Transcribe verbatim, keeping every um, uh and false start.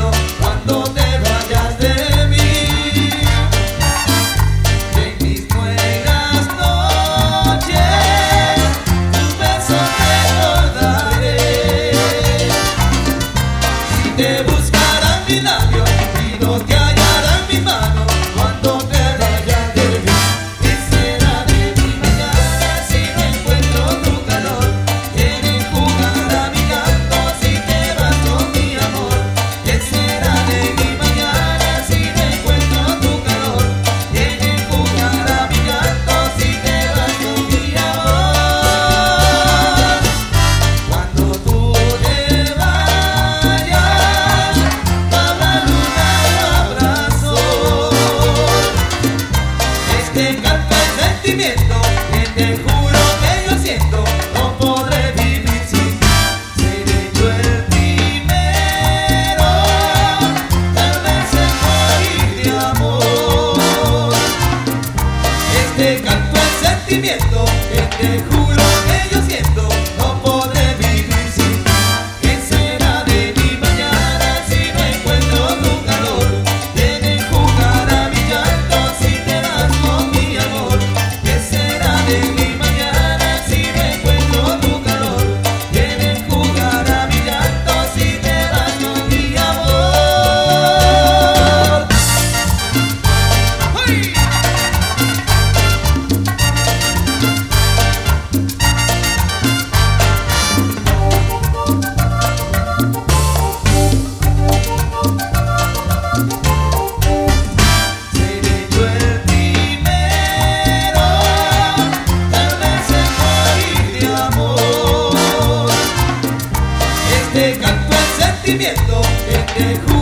mano cuando te vayas de mí. En mis buenas noches tus besos recordaré. Si te buscarán mi labio y no te hallarán mi mano cuando te vayas de mí. ¿Qué será de mi mañana si no encuentro tu calor? ¿Quieren jugar a mi llanto si te vas con mi amor? ¿Qué será de mi mañana si no encuentro tu calor? ¿Quieren jugar a mi llanto si te vas con mi amor? Cuando tú te vayas, habrá luna o abrazo. Este canto es sentimiento que te juro que yo siento, no podré vivir sin ti. Seré yo el primero, tal vez en morir de amor. Este canto es sentimiento que te juro que yo siento, no podré vivir sin ti. ¿Qué será de mi mañana si no encuentro tu calor? Quieren jugar a mi llanto si te vas con mi amor. ¿Qué será de mi mañana si no encuentro tu calor? Quieren jugar a mi llanto si te vas con mi amor. ¡Uy! Seré yo el primero, tal vez en morir de amor. Este canto es sentimiento que te juro